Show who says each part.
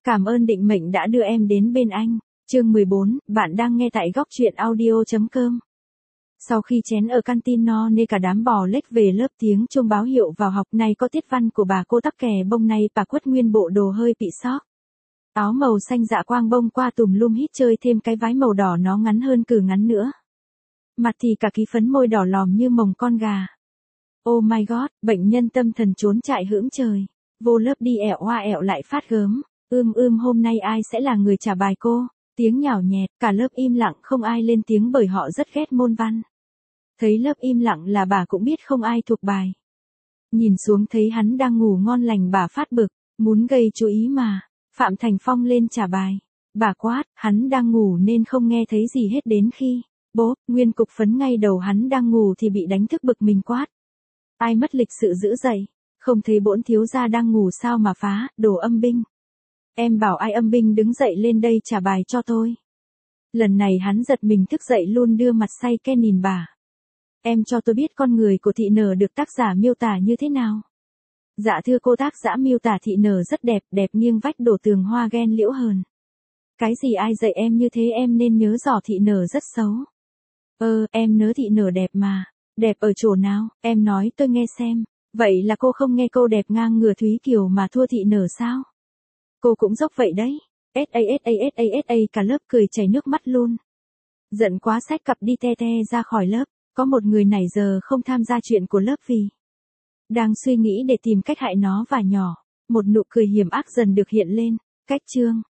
Speaker 1: Cảm ơn định mệnh đã đưa em đến bên anh. Chương 14, bạn đang nghe tại góc truyện audio.com. Sau khi chén ở canteen no nê cả đám bò lếch về lớp tiếng chuông báo hiệu vào học này có tiết văn của bà cô tắc kè bông này bà quất nguyên bộ đồ hơi bị xóc. Áo màu xanh dạ quang bông qua tùm lum hít chơi thêm cái váy màu đỏ nó ngắn hơn cử ngắn nữa. Mặt thì cả ký phấn môi đỏ lòm như mồng con gà. Oh my god, bệnh nhân tâm thần trốn chạy hững trời. Vô lớp đi ẹo hoa ẹo lại phát gớm. Hôm nay ai sẽ là người trả bài cô? Tiếng nhào nhẹt, cả lớp im lặng không ai lên tiếng bởi họ rất ghét môn văn. Thấy lớp im lặng là bà cũng biết không ai thuộc bài. Nhìn xuống thấy hắn đang ngủ ngon lành bà phát bực, muốn gây chú ý mà. Phạm Thành Phong lên trả bài. Bà quát, hắn đang ngủ nên không nghe thấy gì hết đến khi. Bố, nguyên cục phấn ngay đầu hắn đang ngủ thì bị đánh thức bực mình quát. Ai mất lịch sự giữ dậy, không thấy bổn thiếu gia đang ngủ sao mà phá, đồ âm binh. Em bảo ai âm binh đứng dậy lên đây trả bài cho tôi. Lần này hắn giật mình thức dậy luôn đưa mặt say ke nhìn bà. Em cho tôi biết con người của thị nở được tác giả miêu tả như thế nào. Dạ thưa cô, tác giả miêu tả thị nở rất đẹp, đẹp nghiêng vách đổ tường hoa ghen liễu hờn. Cái gì ai dạy em như thế, em nên nhớ rõ thị nở rất xấu. Em nhớ thị nở đẹp mà. Đẹp ở chỗ nào, em nói tôi nghe xem. Vậy là cô không nghe câu đẹp ngang ngửa Thúy Kiều mà thua thị nở sao? Cô cũng dốc vậy đấy. Cả lớp cười chảy nước mắt luôn. Giận quá xách cặp đi te te ra khỏi lớp. Có một người nãy giờ không tham gia chuyện của lớp vì đang suy nghĩ để tìm cách hại nó và nhỏ. Một nụ cười hiểm ác dần được hiện lên. Cách chương